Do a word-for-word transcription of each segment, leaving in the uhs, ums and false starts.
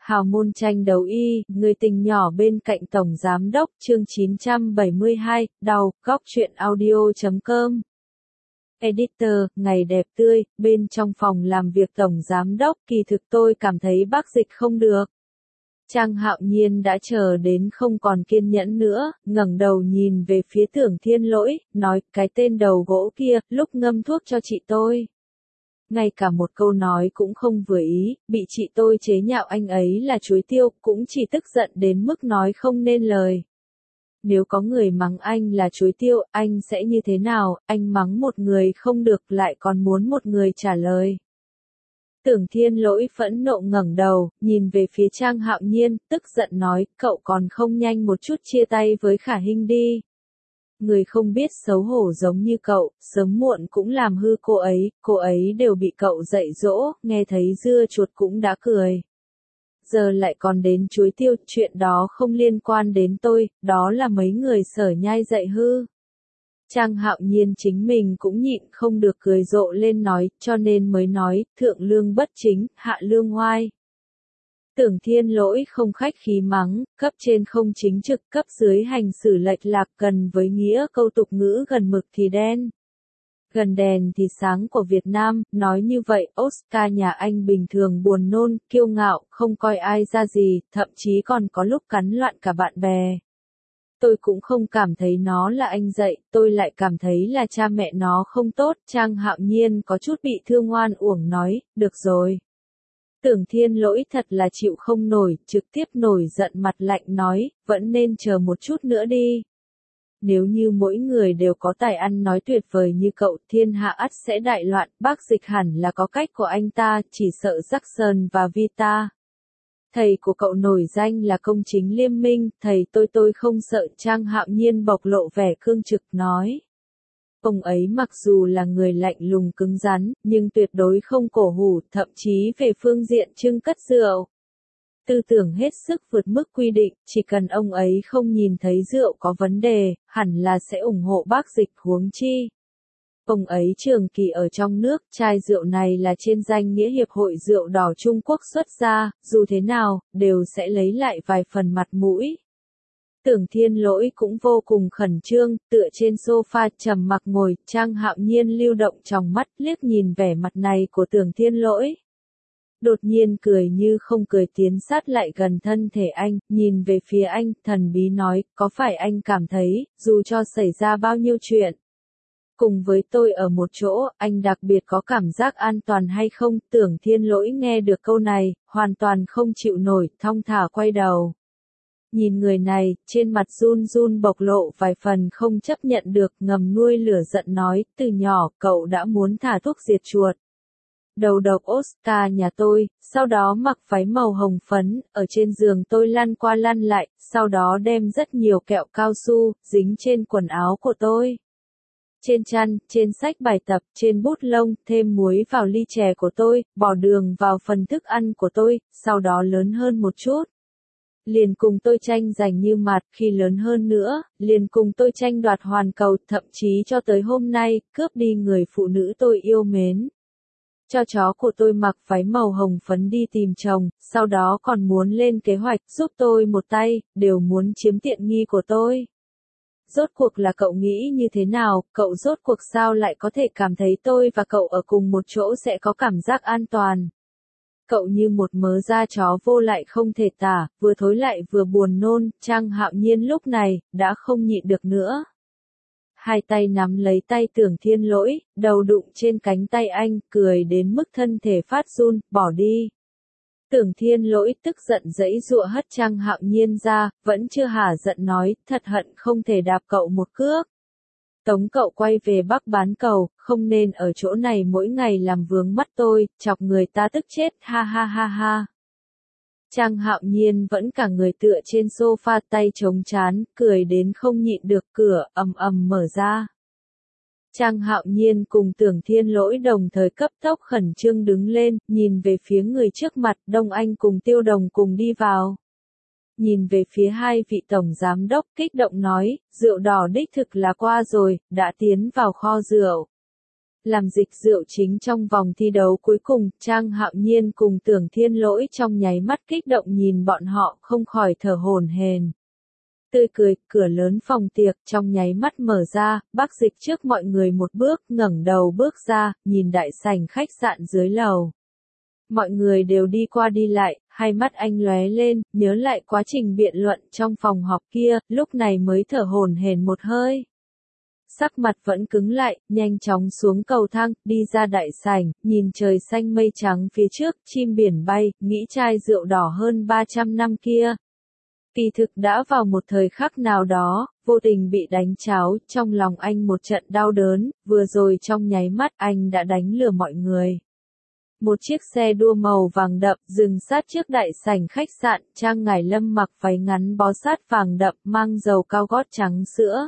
Hào môn tranh đấu y, người tình nhỏ bên cạnh Tổng Giám đốc, chương chín trăm bảy mươi hai, đau, góc truyện audio chấm com. Editor, ngày đẹp tươi, bên trong phòng làm việc Tổng Giám đốc, kỳ thực tôi cảm thấy bác Dịch không được. Trang Hạo Nhiên đã chờ đến không còn kiên nhẫn nữa, ngẩng đầu nhìn về phía Tưởng Thiên Lỗi, nói, cái tên đầu gỗ kia, lúc ngâm thuốc cho chị tôi. Ngay cả một câu nói cũng không vừa ý, bị chị tôi chế nhạo anh ấy là chuối tiêu, cũng chỉ tức giận đến mức nói không nên lời. Nếu có người mắng anh là chuối tiêu, anh sẽ như thế nào? Anh mắng một người không được lại còn muốn một người trả lời. Tưởng Thiên Lỗi phẫn nộ ngẩng đầu, nhìn về phía Trang Hạo Nhiên, tức giận nói, cậu còn không nhanh một chút chia tay với Khả Hinh đi. Người không biết xấu hổ giống như cậu, sớm muộn cũng làm hư cô ấy, cô ấy đều bị cậu dạy dỗ, nghe thấy dưa chuột cũng đã cười. Giờ lại còn đến chuối tiêu, chuyện đó không liên quan đến tôi, đó là mấy người Sở Nhai dạy hư. Trang Hạo Nhiên chính mình cũng nhịn không được cười rộ lên nói, cho nên mới nói, thượng lương bất chính, hạ lương oai. Tưởng Thiên Lỗi không khách khí mắng, cấp trên không chính trực, cấp dưới hành xử lệch lạc, gần với nghĩa câu tục ngữ gần mực thì đen. Gần đèn thì sáng của Việt Nam, nói như vậy, Oscar nhà anh bình thường buồn nôn, kiêu ngạo, không coi ai ra gì, thậm chí còn có lúc cắn loạn cả bạn bè. Tôi cũng không cảm thấy nó là anh dạy, tôi lại cảm thấy là cha mẹ nó không tốt. Trang Hạo Nhiên có chút bị thương oan uổng nói, được rồi. Tưởng Thiên Lỗi thật là chịu không nổi, trực tiếp nổi giận mặt lạnh nói, vẫn nên chờ một chút nữa đi. Nếu như mỗi người đều có tài ăn nói tuyệt vời như cậu, thiên hạ ắt sẽ đại loạn, bác Dịch hẳn là có cách của anh ta, chỉ sợ Jackson và Vita. Thầy của cậu nổi danh là công chính liêm minh, thầy tôi tôi không sợ. Trang Hạo Nhiên bộc lộ vẻ cương trực nói. Ông ấy mặc dù là người lạnh lùng cứng rắn, nhưng tuyệt đối không cổ hủ, thậm chí về phương diện trưng cất rượu. Tư tưởng hết sức vượt mức quy định, chỉ cần ông ấy không nhìn thấy rượu có vấn đề, hẳn là sẽ ủng hộ bác Dịch huống chi. Ông ấy trường kỳ ở trong nước, chai rượu này là trên danh nghĩa Hiệp hội Rượu Đỏ Trung Quốc xuất ra, dù thế nào, đều sẽ lấy lại vài phần mặt mũi. Tưởng Thiên Lỗi cũng vô cùng khẩn trương, tựa trên sofa trầm mặc ngồi, Trang Hạo Nhiên lưu động trong mắt liếc nhìn vẻ mặt này của Tưởng Thiên Lỗi. Đột nhiên cười như không cười tiến sát lại gần thân thể anh, nhìn về phía anh, thần bí nói, có phải anh cảm thấy, dù cho xảy ra bao nhiêu chuyện, cùng với tôi ở một chỗ, anh đặc biệt có cảm giác an toàn hay không? Tưởng Thiên Lỗi nghe được câu này, hoàn toàn không chịu nổi, thong thả quay đầu. Nhìn người này, trên mặt run run bộc lộ vài phần không chấp nhận được, ngầm nuôi lửa giận nói, từ nhỏ, cậu đã muốn thả thuốc diệt chuột. Đầu độc Oscar nhà tôi, sau đó mặc váy màu hồng phấn, ở trên giường tôi lăn qua lăn lại, sau đó đem rất nhiều kẹo cao su, dính trên quần áo của tôi. Trên chăn, trên sách bài tập, trên bút lông, thêm muối vào ly chè của tôi, bỏ đường vào phần thức ăn của tôi, sau đó lớn hơn một chút. Liền cùng tôi tranh giành như mặt, khi lớn hơn nữa, liền cùng tôi tranh đoạt hoàn cầu, thậm chí cho tới hôm nay, cướp đi người phụ nữ tôi yêu mến. Cho chó của tôi mặc váy màu hồng phấn đi tìm chồng, sau đó còn muốn lên kế hoạch giúp tôi một tay, đều muốn chiếm tiện nghi của tôi. Rốt cuộc là cậu nghĩ như thế nào, cậu rốt cuộc sao lại có thể cảm thấy tôi và cậu ở cùng một chỗ sẽ có cảm giác an toàn. Cậu như một mớ da chó vô lại không thể tả, vừa thối lại vừa buồn nôn. Trang Hạo Nhiên lúc này, đã không nhịn được nữa. Hai tay nắm lấy tay Tưởng Thiên Lỗi, đầu đụng trên cánh tay anh, cười đến mức thân thể phát run, bỏ đi. Tưởng Thiên Lỗi tức giận giãy giụa hất Trang Hạo Nhiên ra, vẫn chưa hả giận nói, thật hận không thể đạp cậu một cước. Tống cậu quay về Bắc bán cầu, không nên ở chỗ này mỗi ngày làm vướng mắt tôi, chọc người ta tức chết, ha ha ha ha. Trang Hạo Nhiên vẫn cả người tựa trên sofa tay chống chán, cười đến không nhịn được, cửa ầm ầm mở ra. Trang Hạo Nhiên cùng Tưởng Thiên Lỗi đồng thời cấp tốc khẩn trương đứng lên, nhìn về phía người trước mặt, Đông Anh cùng Tiêu Đồng cùng đi vào. Nhìn về phía hai vị tổng giám đốc, kích động nói, rượu đỏ đích thực là qua rồi, đã tiến vào kho rượu. Làm dịch rượu chính trong vòng thi đấu cuối cùng, Trang Hạo Nhiên cùng Tưởng Thiên Lỗi trong nháy mắt kích động nhìn bọn họ không khỏi thở hổn hển. Tươi cười, cửa lớn phòng tiệc trong nháy mắt mở ra, Bác Dịch trước mọi người một bước, ngẩng đầu bước ra, nhìn đại sảnh khách sạn dưới lầu. Mọi người đều đi qua đi lại, hai mắt anh lóe lên, nhớ lại quá trình biện luận trong phòng họp kia, lúc này mới thở hổn hển một hơi. Sắc mặt vẫn cứng lại, nhanh chóng xuống cầu thang, đi ra đại sảnh, nhìn trời xanh mây trắng phía trước, chim biển bay, nghĩ chai rượu đỏ hơn ba trăm năm kia. Kỳ thực đã vào một thời khắc nào đó, vô tình bị đánh tráo, trong lòng anh một trận đau đớn, vừa rồi trong nháy mắt anh đã đánh lừa mọi người. Một chiếc xe đua màu vàng đậm dừng sát trước đại sảnh khách sạn, Trang Ngải Lâm mặc váy ngắn bó sát vàng đậm mang dầu cao gót trắng sữa.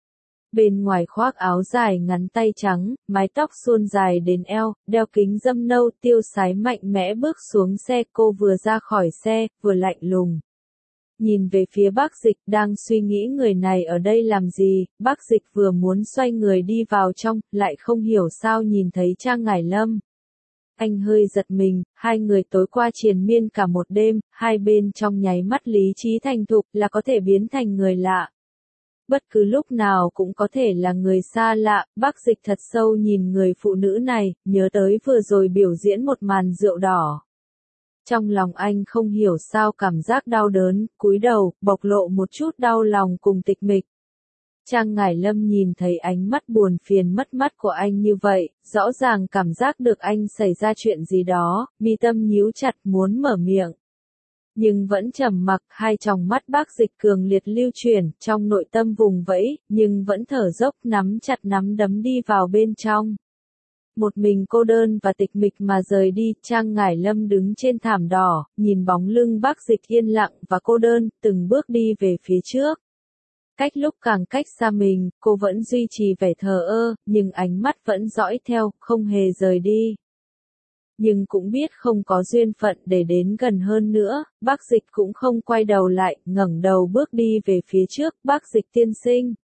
Bên ngoài khoác áo dài ngắn tay trắng, mái tóc suôn dài đến eo, đeo kính râm nâu tiêu sái mạnh mẽ bước xuống xe, cô vừa ra khỏi xe, vừa lạnh lùng. Nhìn về phía Bác Dịch đang suy nghĩ người này ở đây làm gì, Bác Dịch vừa muốn xoay người đi vào trong, lại không hiểu sao nhìn thấy Trang Ngải Lâm. Anh hơi giật mình, hai người tối qua triền miên cả một đêm, hai bên trong nháy mắt lý trí thành thục là có thể biến thành người lạ. Bất cứ lúc nào cũng có thể là người xa lạ, Bác Dịch thật sâu nhìn người phụ nữ này, nhớ tới vừa rồi biểu diễn một màn rượu đỏ. Trong lòng anh không hiểu sao cảm giác đau đớn, cúi đầu, bộc lộ một chút đau lòng cùng tịch mịch. Trang Ngải Lâm nhìn thấy ánh mắt buồn phiền mất mát của anh như vậy, rõ ràng cảm giác được anh xảy ra chuyện gì đó, mi tâm nhíu chặt muốn mở miệng. Nhưng vẫn trầm mặc, hai tròng mắt Bác Dịch cường liệt lưu chuyển, trong nội tâm vùng vẫy, nhưng vẫn thở dốc nắm chặt nắm đấm đi vào bên trong. Một mình cô đơn và tịch mịch mà rời đi, Trang Ngải Lâm đứng trên thảm đỏ, nhìn bóng lưng Bác Dịch yên lặng và cô đơn, từng bước đi về phía trước. Cách lúc càng cách xa mình, cô vẫn duy trì vẻ thờ ơ, nhưng ánh mắt vẫn dõi theo, không hề rời đi. Nhưng cũng biết không có duyên phận để đến gần hơn nữa, Bác Dịch cũng không quay đầu lại, ngẩng đầu bước đi về phía trước, Bác Dịch tiên sinh.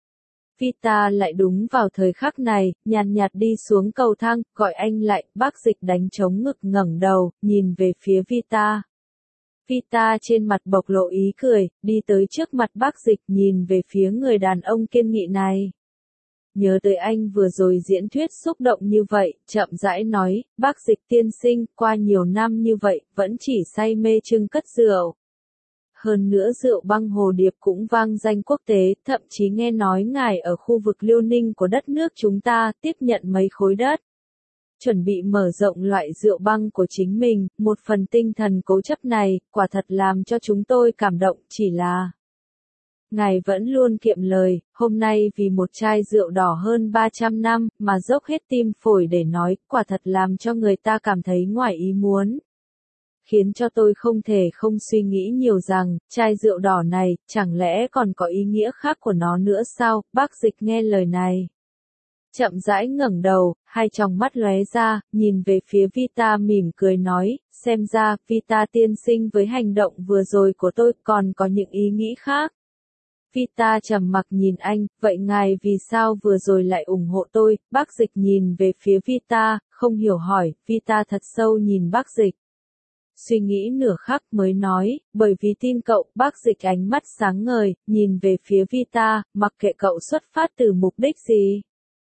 Vita lại đúng vào thời khắc này, nhàn nhạt đi xuống cầu thang, gọi anh lại, Bác Dịch đánh trống ngực ngẩng đầu, nhìn về phía Vita. Vita trên mặt bộc lộ ý cười, đi tới trước mặt Bác Dịch nhìn về phía người đàn ông kiên nghị này. Nhớ tới anh vừa rồi diễn thuyết xúc động như vậy, chậm rãi nói, Bác Dịch tiên sinh, qua nhiều năm như vậy, vẫn chỉ say mê trưng cất rượu. Hơn nữa rượu băng Hồ Điệp cũng vang danh quốc tế, thậm chí nghe nói ngài ở khu vực Liêu Ninh của đất nước chúng ta, tiếp nhận mấy khối đất. Chuẩn bị mở rộng loại rượu băng của chính mình, một phần tinh thần cố chấp này, quả thật làm cho chúng tôi cảm động, chỉ là... Ngài vẫn luôn kiệm lời, hôm nay vì một chai rượu đỏ hơn ba trăm năm, mà dốc hết tim phổi để nói, quả thật làm cho người ta cảm thấy ngoài ý muốn. Khiến cho tôi không thể không suy nghĩ nhiều rằng, chai rượu đỏ này, chẳng lẽ còn có ý nghĩa khác của nó nữa sao, Bác Dịch nghe lời này. Chậm rãi ngẩng đầu, hai tròng mắt lóe ra, nhìn về phía Vita mỉm cười nói, xem ra, Vita tiên sinh với hành động vừa rồi của tôi còn có những ý nghĩ khác. Vita trầm mặc nhìn anh, vậy ngài vì sao vừa rồi lại ủng hộ tôi, Bác Dịch nhìn về phía Vita, không hiểu hỏi, Vita thật sâu nhìn Bác Dịch. Suy nghĩ nửa khắc mới nói, bởi vì tin cậu, Bác Dịch ánh mắt sáng ngời, nhìn về phía Vita, mặc kệ cậu xuất phát từ mục đích gì.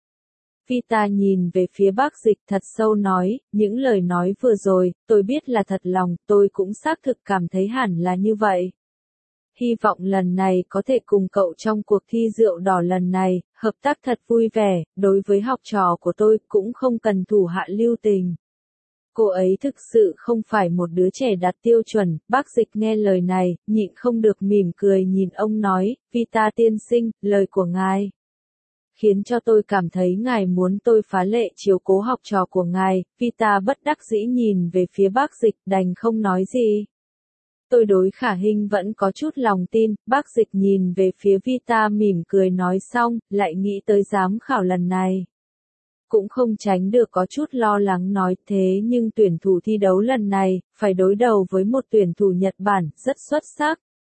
Vita nhìn về phía Bác Dịch thật sâu nói, những lời nói vừa rồi, tôi biết là thật lòng, tôi cũng xác thực cảm thấy hẳn là như vậy. Hy vọng lần này có thể cùng cậu trong cuộc thi rượu đỏ lần này, hợp tác thật vui vẻ, đối với học trò của tôi cũng không cần thủ hạ lưu tình. Cô ấy thực sự không phải một đứa trẻ đạt tiêu chuẩn, Bác Dịch nghe lời này, nhịn không được mỉm cười nhìn ông nói, Vita tiên sinh, lời của ngài khiến cho tôi cảm thấy ngài muốn tôi phá lệ chiếu cố học trò của ngài, Vita bất đắc dĩ nhìn về phía Bác Dịch, đành không nói gì. Tôi đối Khả Hinh vẫn có chút lòng tin, Bác Dịch nhìn về phía Vita mỉm cười nói xong, lại nghĩ tới giám khảo lần này. Cũng không tránh được có chút lo lắng nói thế nhưng tuyển thủ thi đấu lần này, phải đối đầu với một tuyển thủ Nhật Bản rất xuất sắc.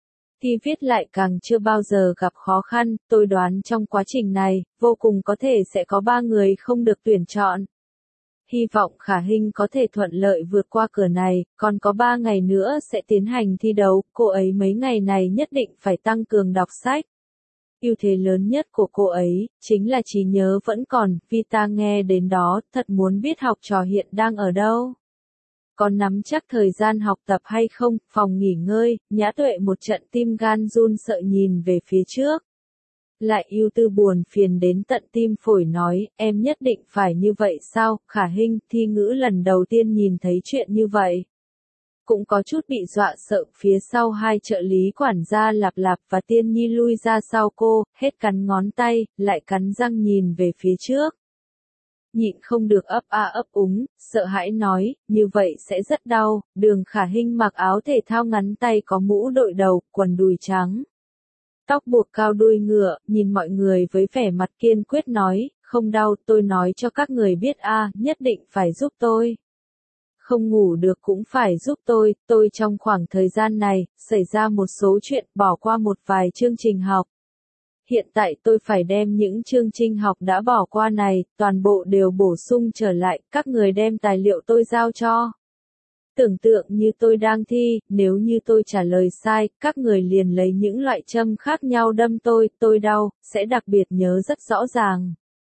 Thi viết lại càng chưa bao giờ gặp khó khăn, tôi đoán trong quá trình này, vô cùng có thể sẽ có ba người không được tuyển chọn. Hy vọng Khả Hinh có thể thuận lợi vượt qua cửa này, còn có ba ngày nữa sẽ tiến hành thi đấu, cô ấy mấy ngày này nhất định phải tăng cường đọc sách. Ưu thế lớn nhất của cô ấy, chính là trí nhớ vẫn còn, Vita nghe đến đó, thật muốn biết học trò hiện đang ở đâu. Có nắm chắc thời gian học tập hay không, phòng nghỉ ngơi, Nhã Tuệ một trận tim gan run sợ nhìn về phía trước. Lại ưu tư buồn phiền đến tận tim phổi nói, em nhất định phải như vậy sao, Khả Hinh, Thi Ngữ lần đầu tiên nhìn thấy chuyện như vậy. Cũng có chút bị dọa sợ, phía sau hai trợ lý quản gia Lạp Lạp và Tiên Nhi lui ra sau cô, hết cắn ngón tay, lại cắn răng nhìn về phía trước. Nhịn không được ấp a ấp úng, sợ hãi nói, như vậy sẽ rất đau. Đường Khả Hinh mặc áo thể thao ngắn tay có mũ đội đầu, quần đùi trắng. Tóc buộc cao đuôi ngựa, nhìn mọi người với vẻ mặt kiên quyết nói, không đau, tôi nói cho các người biết a, nhất định phải giúp tôi. Không ngủ được cũng phải giúp tôi, tôi trong khoảng thời gian này, xảy ra một số chuyện, bỏ qua một vài chương trình học. Hiện tại tôi phải đem những chương trình học đã bỏ qua này, toàn bộ đều bổ sung trở lại, các người đem tài liệu tôi giao cho. Tưởng tượng như tôi đang thi, nếu như tôi trả lời sai, các người liền lấy những loại châm khác nhau đâm tôi, tôi đau, sẽ đặc biệt nhớ rất rõ ràng.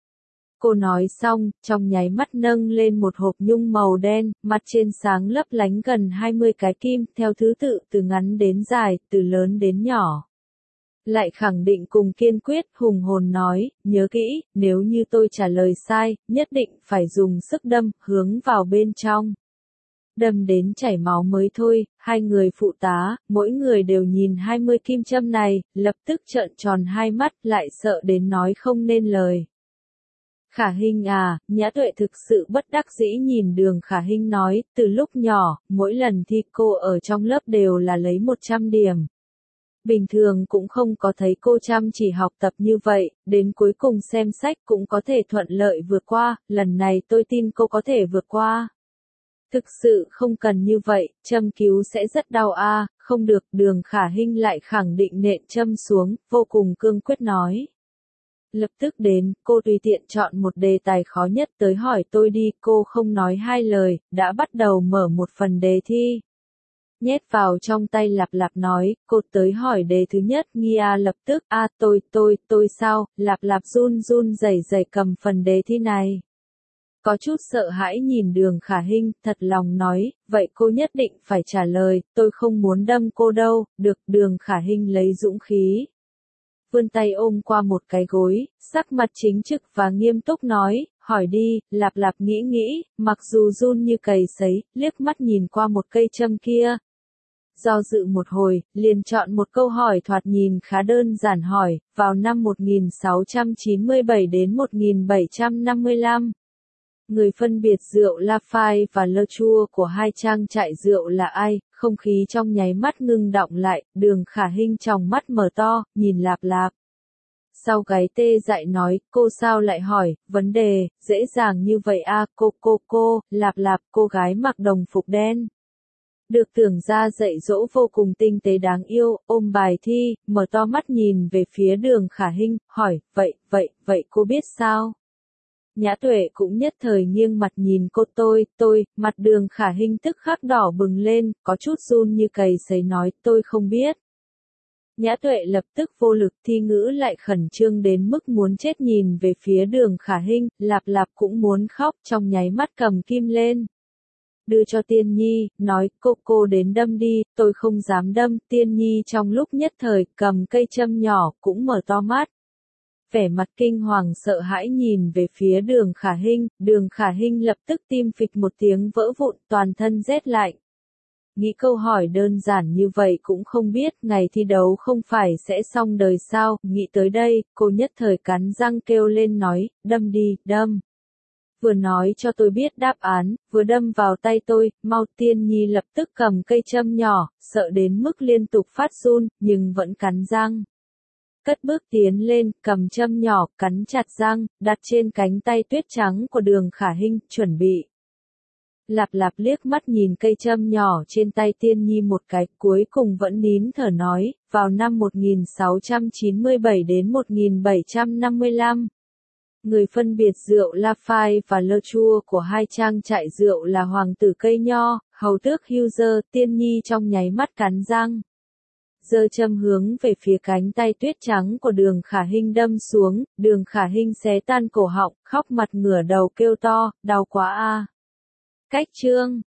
Cô nói xong, trong nháy mắt nâng lên một hộp nhung màu đen, mặt trên sáng lấp lánh gần hai mươi cái kim, theo thứ tự từ ngắn đến dài, từ lớn đến nhỏ. Lại khẳng định cùng kiên quyết, hùng hồn nói, nhớ kỹ, nếu như tôi trả lời sai, nhất định phải dùng sức đâm, hướng vào bên trong. Đâm đến chảy máu mới thôi, hai người phụ tá, mỗi người đều nhìn hai mươi kim châm này, lập tức trợn tròn hai mắt, lại sợ đến nói không nên lời. Khả Hinh à, Nhã Tuệ thực sự bất đắc dĩ nhìn Đường Khả Hinh nói, từ lúc nhỏ, mỗi lần thi cô ở trong lớp đều là lấy một trăm điểm. Bình thường cũng không có thấy cô chăm chỉ học tập như vậy, đến cuối cùng xem sách cũng có thể thuận lợi vượt qua, lần này tôi tin cô có thể vượt qua. Thực sự không cần như vậy, châm cứu sẽ rất đau a, không được, Đường Khả Hinh lại khẳng định nện châm xuống, vô cùng cương quyết nói. Lập tức đến, cô tùy tiện chọn một đề tài khó nhất tới hỏi tôi đi, cô không nói hai lời, đã bắt đầu mở một phần đề thi. Nhét vào trong tay Lạp Lạp nói, cô tới hỏi đề thứ nhất, Nghi A lập tức, a tôi, tôi, tôi sao, Lạp Lạp run run rẩy rẩy cầm phần đề thi này. Có chút sợ hãi nhìn Đường Khả Hinh, thật lòng nói, vậy cô nhất định phải trả lời, tôi không muốn đâm cô đâu, được, Đường Khả Hinh lấy dũng khí. Vươn tay ôm qua một cái gối, sắc mặt chính trực và nghiêm túc nói, hỏi đi, Lạp Lạp nghĩ nghĩ, mặc dù run như cầy sấy, liếc mắt nhìn qua một cây châm kia. Do dự một hồi, liền chọn một câu hỏi thoạt nhìn khá đơn giản hỏi, vào năm một nghìn sáu trăm chín mươi bảy đến một nghìn bảy trăm năm mươi lăm. Người phân biệt rượu Lafite và Le Chua của hai trang trại rượu là ai? Không khí trong nháy mắt ngưng đọng lại, Đường Khả Hinh tròng mắt mở to, nhìn Lạp Lạp. Sau gáy tê dại nói, cô sao lại hỏi, vấn đề, dễ dàng như vậy a, cô cô cô, Lạp Lạp, cô gái mặc đồng phục đen. Được tưởng ra dạy dỗ vô cùng tinh tế đáng yêu, ôm bài thi, mở to mắt nhìn về phía Đường Khả Hinh, hỏi, vậy, vậy, vậy cô biết sao? Nhã Tuệ cũng nhất thời nghiêng mặt nhìn cô tôi, tôi, mặt Đường Khả Hinh tức khắc đỏ bừng lên, có chút run như cầy sấy nói, tôi không biết. Nhã Tuệ lập tức vô lực, Thi Ngữ lại khẩn trương đến mức muốn chết nhìn về phía Đường Khả Hinh, Lạp Lạp cũng muốn khóc, trong nháy mắt cầm kim lên. Đưa cho Tiên Nhi, nói, cô cô đến đâm đi, tôi không dám đâm, Tiên Nhi trong lúc nhất thời, cầm cây châm nhỏ, cũng mở to mắt. Vẻ mặt kinh hoàng sợ hãi nhìn về phía Đường Khả Hinh, Đường Khả Hinh lập tức tim phịch một tiếng vỡ vụn, toàn thân rét lạnh. Nghĩ câu hỏi đơn giản như vậy cũng không biết, ngày thi đấu không phải sẽ xong đời sao, nghĩ tới đây, cô nhất thời cắn răng kêu lên nói, đâm đi, đâm. Vừa nói cho tôi biết đáp án, vừa đâm vào tay tôi, mau. Tiên Nhi lập tức cầm cây châm nhỏ, sợ đến mức liên tục phát run, nhưng vẫn cắn răng. Cất bước tiến lên, cầm châm nhỏ, cắn chặt răng, đặt trên cánh tay tuyết trắng của Đường Khả Hinh, chuẩn bị. Lạp Lạp liếc mắt nhìn cây châm nhỏ trên tay Tiên Nhi một cái, cuối cùng vẫn nín thở nói, vào năm một nghìn sáu trăm chín mươi bảy đến một nghìn bảy trăm năm mươi lăm, người phân biệt rượu Lafite và Le Chua của hai trang trại rượu là Hoàng tử Cây Nho, Hầu tước Hughes. Tiên Nhi trong nháy mắt cắn răng, giơ châm hướng về phía cánh tay tuyết trắng của Đường Khả Hinh đâm xuống, Đường Khả Hinh xé tan cổ họng, khóc mặt ngửa đầu kêu to, đau quá a. Cách chương